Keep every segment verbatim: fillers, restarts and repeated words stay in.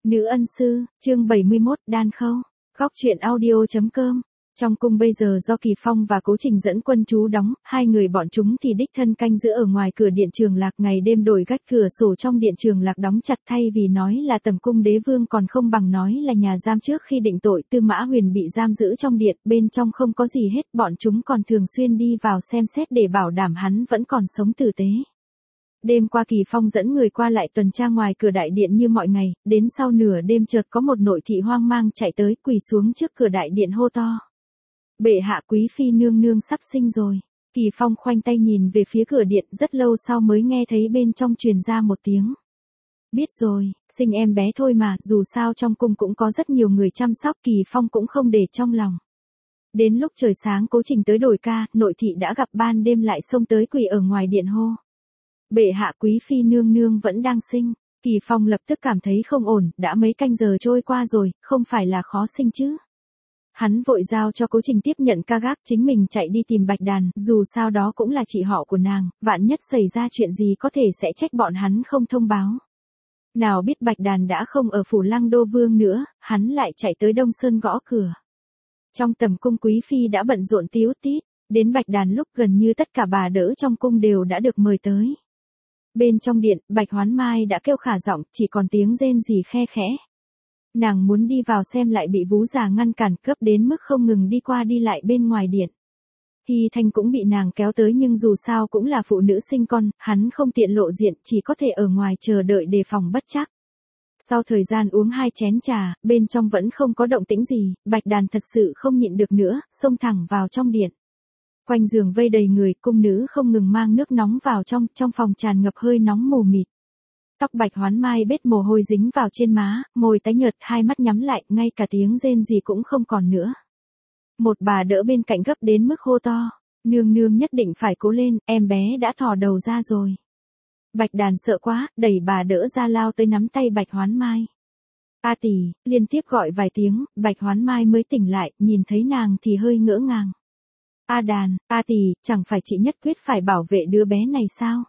Nữ ân sư, chương bảy mươi mốt, đan khâu. Góc truyện audio.com. Trong cung bây giờ do Kỳ Phong và Cố Trình dẫn quân trú đóng, hai người bọn chúng thì đích thân canh giữ ở ngoài cửa điện Trường Lạc, ngày đêm đổi gác cửa sổ trong điện Trường Lạc đóng chặt, thay vì nói là tầm cung đế vương còn không bằng nói là nhà giam. Trước khi định tội, Tư Mã Huyền bị giam giữ trong điện, bên trong không có gì hết, bọn chúng còn thường xuyên đi vào xem xét để bảo đảm hắn vẫn còn sống tử tế. Đêm qua Kỳ Phong dẫn người qua lại tuần tra ngoài cửa đại điện như mọi ngày, đến sau nửa đêm chợt có một nội thị hoang mang chạy tới, quỳ xuống trước cửa đại điện hô to: "Bệ hạ, quý phi nương nương sắp sinh rồi." Kỳ Phong khoanh tay nhìn về phía cửa điện, rất lâu sau mới nghe thấy bên trong truyền ra một tiếng: "Biết rồi, sinh em bé thôi mà." Dù sao trong cung cũng có rất nhiều người chăm sóc, Kỳ Phong cũng không để trong lòng. Đến lúc trời sáng Cố Trình tới đổi ca, nội thị đã gặp ban đêm lại xông tới quỳ ở ngoài điện hô: "Bệ hạ, quý phi nương nương vẫn đang sinh." Kỳ Phong lập tức cảm thấy không ổn, đã mấy canh giờ trôi qua rồi, không phải là khó sinh chứ. Hắn vội giao cho Cố Trình tiếp nhận ca gác, chính mình chạy đi tìm Bạch Đàn, dù sao đó cũng là chị họ của nàng, vạn nhất xảy ra chuyện gì có thể sẽ trách bọn hắn không thông báo. Nào biết Bạch Đàn đã không ở phủ Lăng Đô Vương nữa, hắn lại chạy tới Đông Sơn gõ cửa. Trong tầm cung quý phi đã bận rộn tíu tít, đến Bạch Đàn lúc gần như tất cả bà đỡ trong cung đều đã được mời tới. Bên trong điện, Bạch Hoán Mai đã kêu khả giọng, chỉ còn tiếng rên rỉ khe khẽ. Nàng muốn đi vào xem lại bị Vú già ngăn cản, cấp đến mức không ngừng đi qua đi lại bên ngoài điện. Hy Thanh cũng bị nàng kéo tới, nhưng dù sao cũng là phụ nữ sinh con, hắn không tiện lộ diện, chỉ có thể ở ngoài chờ đợi đề phòng bất trắc. Sau thời gian uống hai chén trà, bên trong vẫn không có động tĩnh gì, Bạch Đàn thật sự không nhịn được nữa, xông thẳng vào trong điện. Quanh giường vây đầy người, cung nữ không ngừng mang nước nóng vào trong, trong phòng tràn ngập hơi nóng mù mịt. Tóc Bạch Hoán Mai bết mồ hôi dính vào trên má, môi tái nhợt, hai mắt nhắm lại, ngay cả tiếng rên gì cũng không còn nữa. Một bà đỡ bên cạnh gấp đến mức hô to: "Nương nương nhất định phải cố lên, em bé đã thò đầu ra rồi." Bạch Đàn sợ quá, đẩy bà đỡ ra lao tới nắm tay Bạch Hoán Mai. "A tỷ," liên tiếp gọi vài tiếng, Bạch Hoán Mai mới tỉnh lại, nhìn thấy nàng thì hơi ngỡ ngàng. "A Đàn, A tỷ, chẳng phải chị nhất quyết phải bảo vệ đứa bé này sao?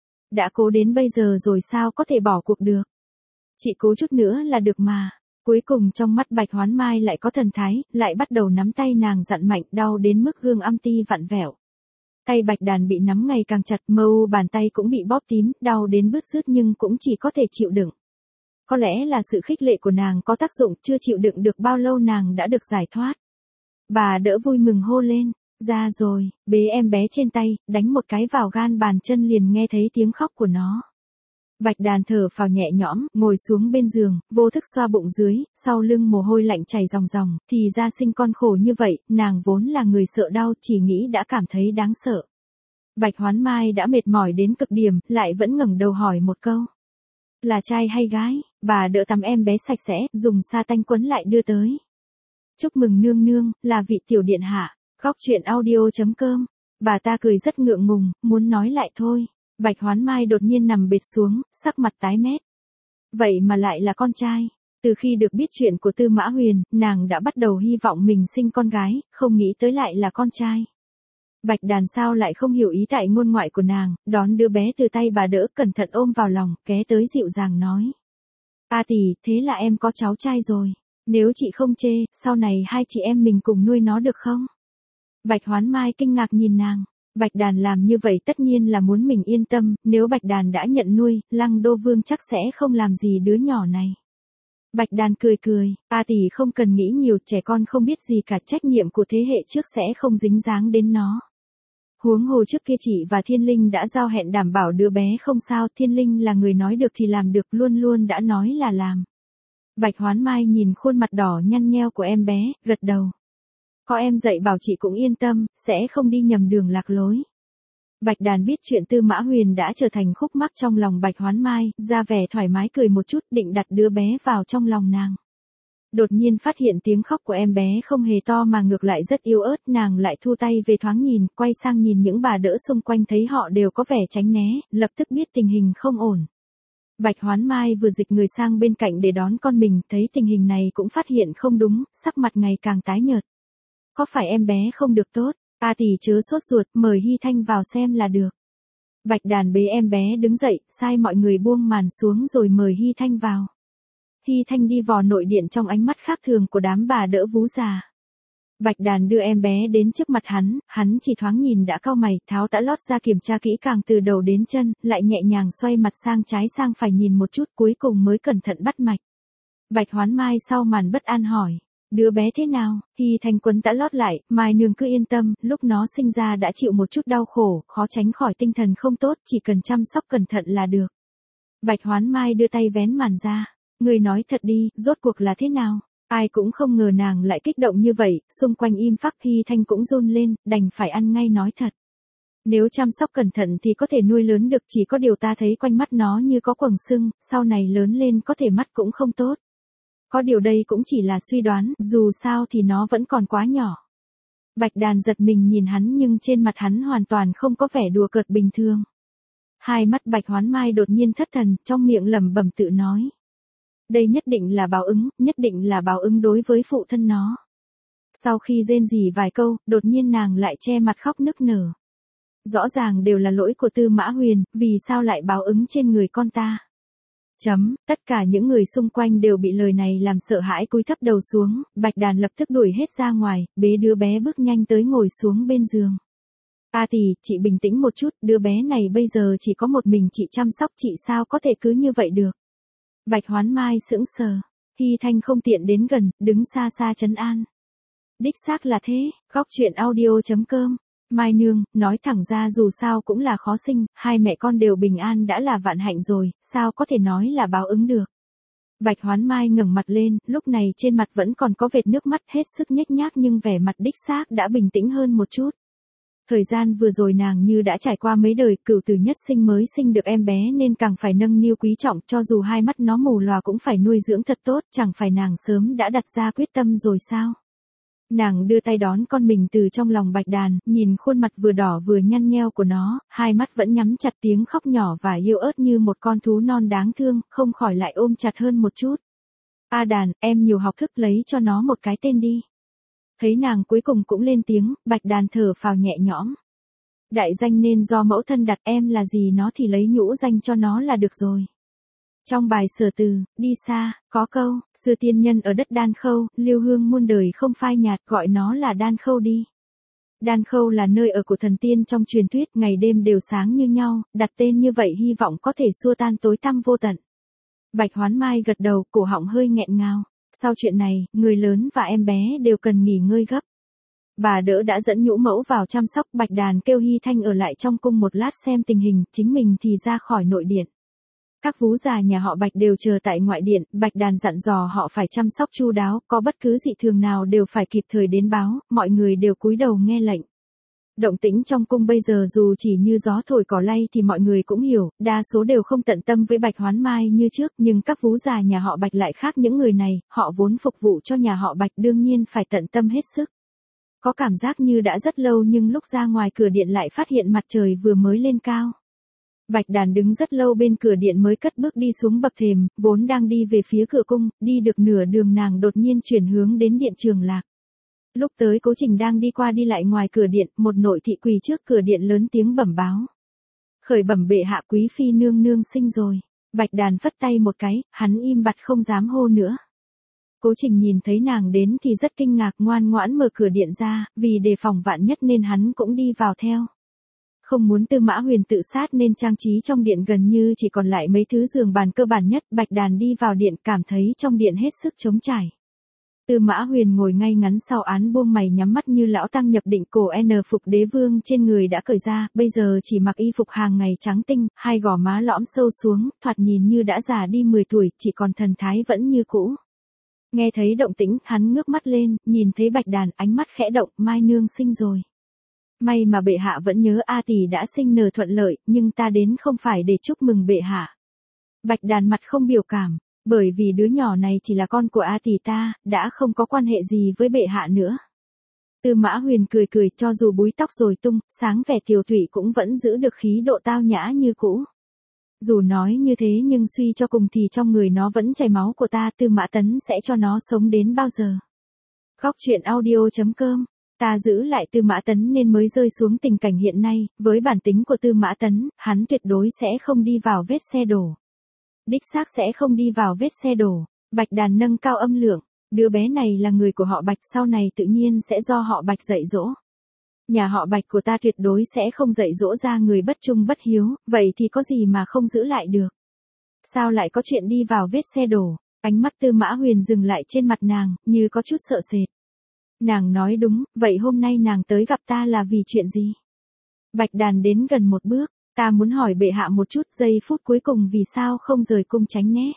Đã cố đến bây giờ rồi sao có thể bỏ cuộc được? Chị cố chút nữa là được mà." Cuối cùng trong mắt Bạch Hoán Mai lại có thần thái, lại bắt đầu nắm tay nàng dặn mạnh, đau đến mức gương âm ti vặn vẹo. Tay Bạch Đàn bị nắm ngày càng chặt, mờ u bàn tay cũng bị bóp tím, đau đến bứt rứt nhưng cũng chỉ có thể chịu đựng. Có lẽ là sự khích lệ của nàng có tác dụng, chưa chịu đựng được bao lâu nàng đã được giải thoát. Bà đỡ vui mừng hô lên: "Ra rồi." Bế em bé trên tay, đánh một cái vào gan bàn chân liền nghe thấy tiếng khóc của nó. Bạch Đàn thở phào nhẹ nhõm, ngồi xuống bên giường, vô thức xoa bụng dưới, sau lưng mồ hôi lạnh chảy ròng ròng, thì ra sinh con khổ như vậy, nàng vốn là người sợ đau, chỉ nghĩ đã cảm thấy đáng sợ. Bạch Hoán Mai đã mệt mỏi đến cực điểm, lại vẫn ngẩng đầu hỏi một câu: "Là trai hay gái?" Bà đỡ tắm em bé sạch sẽ, dùng sa tanh quấn lại đưa tới. "Chúc mừng nương nương, là vị tiểu điện hạ." Góc truyện audio.com. Bà ta cười rất ngượng ngùng, muốn nói lại thôi. Bạch Hoán Mai đột nhiên nằm bệt xuống, sắc mặt tái mét. Vậy mà lại là con trai. Từ khi được biết chuyện của Tư Mã Huyền, nàng đã bắt đầu hy vọng mình sinh con gái, không nghĩ tới lại là con trai. Bạch Đàn sao lại không hiểu ý tại ngôn ngoại của nàng, đón đứa bé từ tay bà đỡ, cẩn thận ôm vào lòng, ghé tới dịu dàng nói: "A tỷ, thế là em có cháu trai rồi. Nếu chị không chê, sau này hai chị em mình cùng nuôi nó được không?" Bạch Hoán Mai kinh ngạc nhìn nàng. Bạch Đàn làm như vậy tất nhiên là muốn mình yên tâm, nếu Bạch Đàn đã nhận nuôi, Lăng Đô Vương chắc sẽ không làm gì đứa nhỏ này. Bạch Đàn cười cười: "A tỷ không cần nghĩ nhiều, trẻ con không biết gì cả, trách nhiệm của thế hệ trước sẽ không dính dáng đến nó. Huống hồ trước kia chị và Thiên Linh đã giao hẹn đảm bảo đứa bé không sao, Thiên Linh là người nói được thì làm được, luôn luôn đã nói là làm." Bạch Hoán Mai nhìn khuôn mặt đỏ nhăn nheo của em bé, gật đầu. "Có em dạy bảo chị cũng yên tâm, sẽ không đi nhầm đường lạc lối." Bạch Đàn biết chuyện Tư Mã Huyền đã trở thành khúc mắc trong lòng Bạch Hoán Mai, ra vẻ thoải mái cười một chút, định đặt đứa bé vào trong lòng nàng. Đột nhiên phát hiện tiếng khóc của em bé không hề to mà ngược lại rất yếu ớt, nàng lại thu tay về thoáng nhìn, quay sang nhìn những bà đỡ xung quanh thấy họ đều có vẻ tránh né, lập tức biết tình hình không ổn. Bạch Hoán Mai vừa dịch người sang bên cạnh để đón con mình, thấy tình hình này cũng phát hiện không đúng, sắc mặt ngày càng tái nhợt. "Có phải em bé không được tốt? A tỷ chớ sốt ruột, mời Hy Thanh vào xem là được." Bạch Đàn bế em bé đứng dậy, sai mọi người buông màn xuống rồi mời Hy Thanh vào. Hy Thanh đi vào nội điện trong ánh mắt khác thường của đám bà đỡ vú già. Bạch Đàn đưa em bé đến trước mặt hắn, hắn chỉ thoáng nhìn đã cau mày, tháo tã lót ra kiểm tra kỹ càng từ đầu đến chân, lại nhẹ nhàng xoay mặt sang trái sang phải nhìn một chút cuối cùng mới cẩn thận bắt mạch. Bạch Hoán Mai sau màn bất an hỏi, đứa bé thế nào? Hy Thanh quấn tã lót lại, Mai nương cứ yên tâm, lúc nó sinh ra đã chịu một chút đau khổ, khó tránh khỏi tinh thần không tốt, chỉ cần chăm sóc cẩn thận là được. Bạch Hoán Mai đưa tay vén màn ra, người nói thật đi, rốt cuộc là thế nào? Ai cũng không ngờ nàng lại kích động như vậy, xung quanh im phắc. Hy Thanh cũng run lên, đành phải ăn ngay nói thật. Nếu chăm sóc cẩn thận thì có thể nuôi lớn được, chỉ có điều ta thấy quanh mắt nó như có quầng sưng, sau này lớn lên có thể mắt cũng không tốt. Có điều đây cũng chỉ là suy đoán, dù sao thì nó vẫn còn quá nhỏ. Bạch Đàn giật mình nhìn hắn nhưng trên mặt hắn hoàn toàn không có vẻ đùa cợt bình thường. Hai mắt Bạch Hoán Mai đột nhiên thất thần, trong miệng lẩm bẩm tự nói. Đây nhất định là báo ứng, nhất định là báo ứng đối với phụ thân nó. Sau khi rên rỉ vài câu, đột nhiên nàng lại che mặt khóc nức nở. Rõ ràng đều là lỗi của Tư Mã Huyền, vì sao lại báo ứng trên người con ta? Chấm, tất cả những người xung quanh đều bị lời này làm sợ hãi cúi thấp đầu xuống, Bạch Đàn lập tức đuổi hết ra ngoài, bế đứa bé bước nhanh tới ngồi xuống bên giường. A tỷ, chị bình tĩnh một chút, đứa bé này bây giờ chỉ có một mình chị chăm sóc, chị sao có thể cứ như vậy được? Bạch Hoán Mai sững sờ, Hy Thanh không tiện đến gần, đứng xa xa trấn an. Đích xác là thế, góc truyện audio chấm com. Mai nương, nói thẳng ra dù sao cũng là khó sinh, hai mẹ con đều bình an đã là vạn hạnh rồi, sao có thể nói là báo ứng được. Bạch Hoán Mai ngẩng mặt lên, lúc này trên mặt vẫn còn có vệt nước mắt hết sức nhếch nhác nhưng vẻ mặt đích xác đã bình tĩnh hơn một chút. Thời gian vừa rồi nàng như đã trải qua mấy đời, cửu tử nhất sinh mới sinh được em bé nên càng phải nâng niu quý trọng, cho dù hai mắt nó mù lòa cũng phải nuôi dưỡng thật tốt, chẳng phải nàng sớm đã đặt ra quyết tâm rồi sao? Nàng đưa tay đón con mình từ trong lòng Bạch Đàn, nhìn khuôn mặt vừa đỏ vừa nhăn nheo của nó, hai mắt vẫn nhắm chặt, tiếng khóc nhỏ và yếu ớt như một con thú non đáng thương, không khỏi lại ôm chặt hơn một chút. A Đàn, em nhiều học thức, lấy cho nó một cái tên đi. Thấy nàng cuối cùng cũng lên tiếng, Bạch Đàn thở phào nhẹ nhõm. Đại danh nên do mẫu thân đặt, em là gì nó thì lấy nhũ danh cho nó là được rồi. Trong bài Sở Từ, đi xa, có câu, xưa tiên nhân ở đất Đan Khâu, lưu hương muôn đời không phai nhạt, gọi nó là Đan Khâu đi. Đan Khâu là nơi ở của thần tiên trong truyền thuyết, ngày đêm đều sáng như nhau, đặt tên như vậy hy vọng có thể xua tan tối tăm vô tận. Bạch Hoán Mai gật đầu, cổ họng hơi nghẹn ngào. Sau chuyện này, người lớn và em bé đều cần nghỉ ngơi gấp. Bà đỡ đã dẫn nhũ mẫu vào chăm sóc, Bạch Đàn kêu Hy Thanh ở lại trong cung một lát xem tình hình, chính mình thì ra khỏi nội điện. Các vú già nhà họ Bạch đều chờ tại ngoại điện, Bạch Đàn dặn dò họ phải chăm sóc chu đáo, có bất cứ dị thường nào đều phải kịp thời đến báo, mọi người đều cúi đầu nghe lệnh. Động tĩnh trong cung bây giờ dù chỉ như gió thổi cỏ lay thì mọi người cũng hiểu, đa số đều không tận tâm với Bạch Hoán Mai như trước, nhưng các vú già nhà họ Bạch lại khác những người này, họ vốn phục vụ cho nhà họ Bạch đương nhiên phải tận tâm hết sức. Có cảm giác như đã rất lâu nhưng lúc ra ngoài cửa điện lại phát hiện mặt trời vừa mới lên cao. Bạch Đàn đứng rất lâu bên cửa điện mới cất bước đi xuống bậc thềm, vốn đang đi về phía cửa cung, đi được nửa đường nàng đột nhiên chuyển hướng đến điện Trường Lạc. Lúc tới Cố Trình đang đi qua đi lại ngoài cửa điện, một nội thị quỳ trước cửa điện lớn tiếng bẩm báo. Khởi bẩm bệ hạ, quý phi nương nương sinh rồi. Bạch Đàn phất tay một cái, hắn im bặt không dám hô nữa. Cố Trình nhìn thấy nàng đến thì rất kinh ngạc, ngoan ngoãn mở cửa điện ra, vì đề phòng vạn nhất nên hắn cũng đi vào theo. Không muốn Tư Mã Huyền tự sát nên trang trí trong điện gần như chỉ còn lại mấy thứ giường bàn cơ bản nhất, Bạch Đàn đi vào điện cảm thấy trong điện hết sức trống trải. Tư Mã Huyền ngồi ngay ngắn sau án, buông mày nhắm mắt như lão tăng nhập định, cổ N phục đế vương trên người đã cởi ra, bây giờ chỉ mặc y phục hàng ngày trắng tinh, hai gò má lõm sâu xuống, thoạt nhìn như đã già đi mười tuổi, chỉ còn thần thái vẫn như cũ. Nghe thấy động tĩnh, hắn ngước mắt lên, nhìn thấy Bạch Đàn, ánh mắt khẽ động, Mai nương sinh rồi. May mà bệ hạ vẫn nhớ A tỷ đã sinh nở thuận lợi, nhưng ta đến không phải để chúc mừng bệ hạ. Bạch Đàn mặt không biểu cảm, bởi vì đứa nhỏ này chỉ là con của A tỷ ta, đã không có quan hệ gì với bệ hạ nữa. Tư Mã Huyền cười cười, cho dù búi tóc rồi tung, sáng vẻ tiều tụy cũng vẫn giữ được khí độ tao nhã như cũ. Dù nói như thế nhưng suy cho cùng thì trong người nó vẫn chảy máu của ta, Tư Mã Tấn sẽ cho nó sống đến bao giờ. Góc truyện audio chấm com. Ta giữ lại Tư Mã Tấn nên mới rơi xuống tình cảnh hiện nay, với bản tính của Tư Mã Tấn, hắn tuyệt đối sẽ không đi vào vết xe đổ. Đích xác sẽ không đi vào vết xe đổ. Bạch Đàn nâng cao âm lượng, đứa bé này là người của họ Bạch, sau này tự nhiên sẽ do họ Bạch dạy dỗ. Nhà họ Bạch của ta tuyệt đối sẽ không dạy dỗ ra người bất trung bất hiếu, vậy thì có gì mà không giữ lại được. Sao lại có chuyện đi vào vết xe đổ? Ánh mắt Tư Mã Huyền dừng lại trên mặt nàng, như có chút sợ sệt. Nàng nói đúng, vậy hôm nay nàng tới gặp ta là vì chuyện gì? Bạch Đàn đến gần một bước, ta muốn hỏi bệ hạ một chút, giây phút cuối cùng vì sao không rời cung tránh né.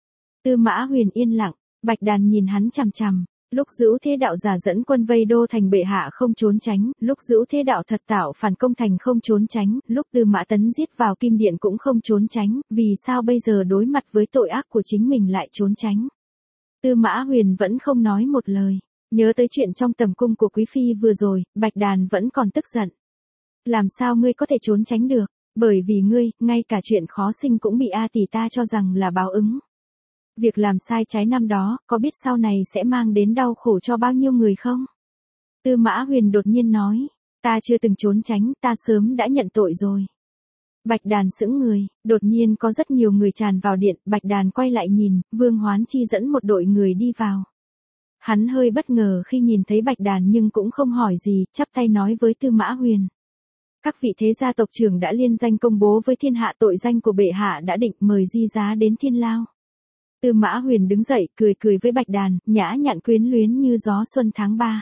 Tư Mã Huyền yên lặng, Bạch Đàn nhìn hắn chằm chằm. Lúc Dữu Thế Đạo giả dẫn quân vây đô thành bệ hạ không trốn tránh, lúc Dữu Thế Đạo thật tạo phản công thành không trốn tránh, lúc Tư Mã Tấn giết vào Kim Điện cũng không trốn tránh, vì sao bây giờ đối mặt với tội ác của chính mình lại trốn tránh? Tư Mã Huyền vẫn không nói một lời, nhớ tới chuyện trong tầm cung của Quý Phi vừa rồi, Bạch Đàn vẫn còn tức giận. Làm sao ngươi có thể trốn tránh được? Bởi vì ngươi, ngay cả chuyện khó sinh cũng bị A tỷ ta cho rằng là báo ứng. Việc làm sai trái năm đó, có biết sau này sẽ mang đến đau khổ cho bao nhiêu người không? Tư Mã Huyền đột nhiên nói, ta chưa từng trốn tránh, ta sớm đã nhận tội rồi. Bạch Đàn sững người, đột nhiên có rất nhiều người tràn vào điện, Bạch Đàn quay lại nhìn, Vương Hoán Chi dẫn một đội người đi vào. Hắn hơi bất ngờ khi nhìn thấy Bạch Đàn nhưng cũng không hỏi gì, chắp tay nói với Tư Mã Huyền. Các vị thế gia tộc trưởng đã liên danh công bố với thiên hạ tội danh của bệ hạ đã định, mời di giá đến thiên lao. Tư Mã Huyền đứng dậy, cười cười với Bạch Đàn, nhã nhặn quyến luyến như gió xuân tháng ba.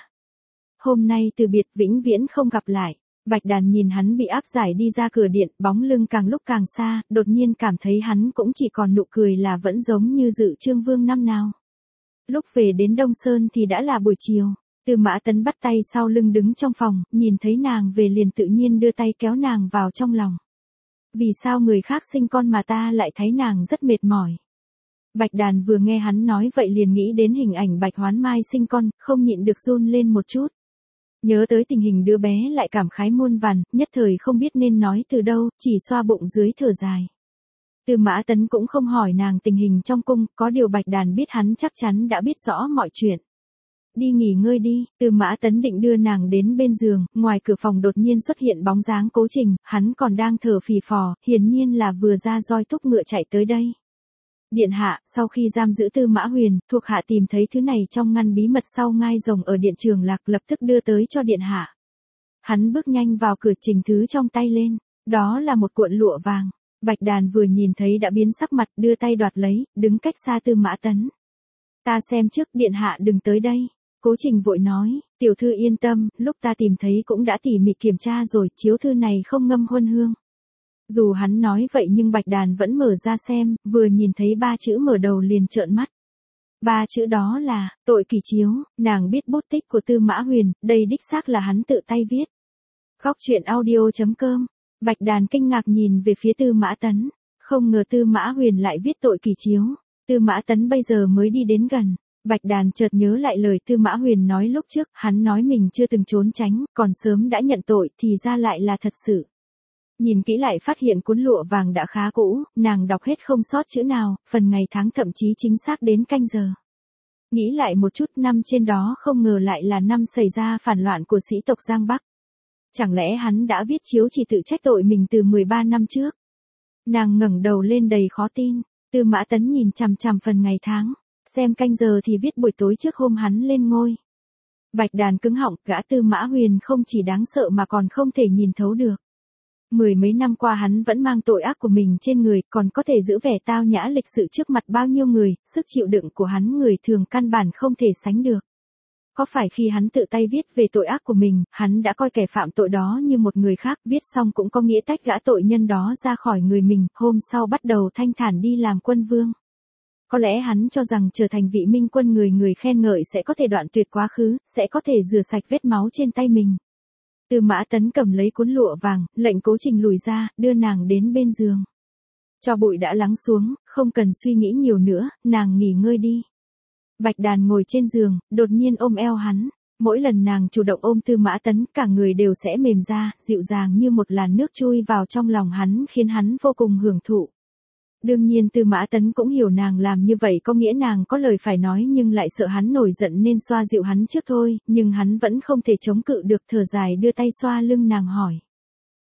Hôm nay từ biệt vĩnh viễn không gặp lại. Bạch Đàn nhìn hắn bị áp giải đi ra cửa điện, bóng lưng càng lúc càng xa, đột nhiên cảm thấy hắn cũng chỉ còn nụ cười là vẫn giống như Dự Trương Vương năm nào. Lúc về đến Đông Sơn thì đã là buổi chiều. Tư Mã Tấn bắt tay sau lưng đứng trong phòng, nhìn thấy nàng về liền tự nhiên đưa tay kéo nàng vào trong lòng. Vì sao người khác sinh con mà ta lại thấy nàng rất mệt mỏi? Bạch Đàn vừa nghe hắn nói vậy liền nghĩ đến hình ảnh Bạch Hoán Mai sinh con, không nhịn được run lên một chút. Nhớ tới tình hình đứa bé lại cảm khái muôn vàn, nhất thời không biết nên nói từ đâu, chỉ xoa bụng dưới thở dài. Tư Mã Tấn cũng không hỏi nàng tình hình trong cung, có điều Bạch Đàn biết hắn chắc chắn đã biết rõ mọi chuyện. Đi nghỉ ngơi đi, Tư Mã Tấn định đưa nàng đến bên giường, ngoài cửa phòng đột nhiên xuất hiện bóng dáng Cố Trình, hắn còn đang thở phì phò, hiển nhiên là vừa ra roi thúc ngựa chạy tới đây. Điện hạ, sau khi giam giữ Tư Mã Huyền, thuộc hạ tìm thấy thứ này trong ngăn bí mật sau ngai rồng ở điện Trường Lạc, lập tức đưa tới cho điện hạ. Hắn bước nhanh vào cửa, trình thứ trong tay lên, đó là một cuộn lụa vàng. Bạch Đàn vừa nhìn thấy đã biến sắc mặt, đưa tay đoạt lấy, đứng cách xa Tư Mã Tấn. Ta xem trước, điện hạ đừng tới đây. Cố Trình vội nói, tiểu thư yên tâm, lúc ta tìm thấy cũng đã tỉ mỉ kiểm tra rồi, chiếu thư này không ngâm huân hương. Dù hắn nói vậy nhưng Bạch Đàn vẫn mở ra xem, vừa nhìn thấy ba chữ mở đầu liền trợn mắt. Ba chữ đó là, tội kỳ chiếu, nàng biết bút tích của Tư Mã Huyền, đây đích xác là hắn tự tay viết. Góc truyện audio chấm com, Bạch Đàn kinh ngạc nhìn về phía Tư Mã Tấn, không ngờ Tư Mã Huyền lại viết tội kỳ chiếu. Tư Mã Tấn bây giờ mới đi đến gần. Bạch Đàn chợt nhớ lại lời Tư Mã Huyền nói lúc trước, hắn nói mình chưa từng trốn tránh, còn sớm đã nhận tội, thì ra lại là thật sự. Nhìn kỹ lại phát hiện cuốn lụa vàng đã khá cũ, nàng đọc hết không sót chữ nào, phần ngày tháng thậm chí chính xác đến canh giờ. Nghĩ lại một chút, năm trên đó không ngờ lại là năm xảy ra phản loạn của sĩ tộc Giang Bắc. Chẳng lẽ hắn đã viết chiếu chỉ tự trách tội mình từ mười ba năm trước? Nàng ngẩng đầu lên đầy khó tin, Tư Mã Tấn nhìn chằm chằm phần ngày tháng, xem canh giờ thì viết buổi tối trước hôm hắn lên ngôi. Bạch Đàn cứng họng, gã Tư Mã Huyền không chỉ đáng sợ mà còn không thể nhìn thấu được. Mười mấy năm qua hắn vẫn mang tội ác của mình trên người, còn có thể giữ vẻ tao nhã lịch sự trước mặt bao nhiêu người, sức chịu đựng của hắn người thường căn bản không thể sánh được. Có phải khi hắn tự tay viết về tội ác của mình, hắn đã coi kẻ phạm tội đó như một người khác, viết xong cũng có nghĩa tách gã tội nhân đó ra khỏi người mình, hôm sau bắt đầu thanh thản đi làm quân vương. Có lẽ hắn cho rằng trở thành vị minh quân người người khen ngợi sẽ có thể đoạn tuyệt quá khứ, sẽ có thể rửa sạch vết máu trên tay mình. Tư Mã Tấn cầm lấy cuốn lụa vàng, lệnh Cố Trình lùi ra, đưa nàng đến bên giường. Cho bụi đã lắng xuống, không cần suy nghĩ nhiều nữa, nàng nghỉ ngơi đi. Bạch Đàn ngồi trên giường, đột nhiên ôm eo hắn. Mỗi lần nàng chủ động ôm Tư Mã Tấn, cả người đều sẽ mềm ra, dịu dàng như một làn nước chui vào trong lòng hắn, khiến hắn vô cùng hưởng thụ. Đương nhiên Tư Mã Tấn cũng hiểu nàng làm như vậy có nghĩa nàng có lời phải nói nhưng lại sợ hắn nổi giận nên xoa dịu hắn trước thôi, nhưng hắn vẫn không thể chống cự được, thở dài đưa tay xoa lưng nàng hỏi.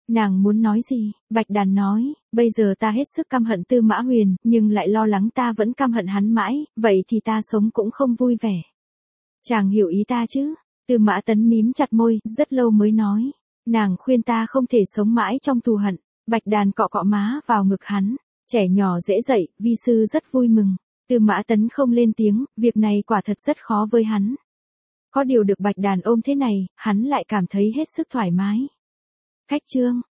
Nàng muốn nói gì? Bạch Đàn nói, bây giờ ta hết sức căm hận Tư Mã Huyền, nhưng lại lo lắng ta vẫn căm hận hắn mãi, vậy thì ta sống cũng không vui vẻ. Chàng hiểu ý ta chứ? Tư Mã Tấn mím chặt môi, rất lâu mới nói. Nàng khuyên ta không thể sống mãi trong thù hận. Bạch Đàn cọ cọ má vào ngực hắn. Trẻ nhỏ dễ dậy, vi sư rất vui mừng. Tư Mã Tấn không lên tiếng, việc này quả thật rất khó với hắn. Có điều được Bạch Đàn ôm thế này, hắn lại cảm thấy hết sức thoải mái. Khách trương.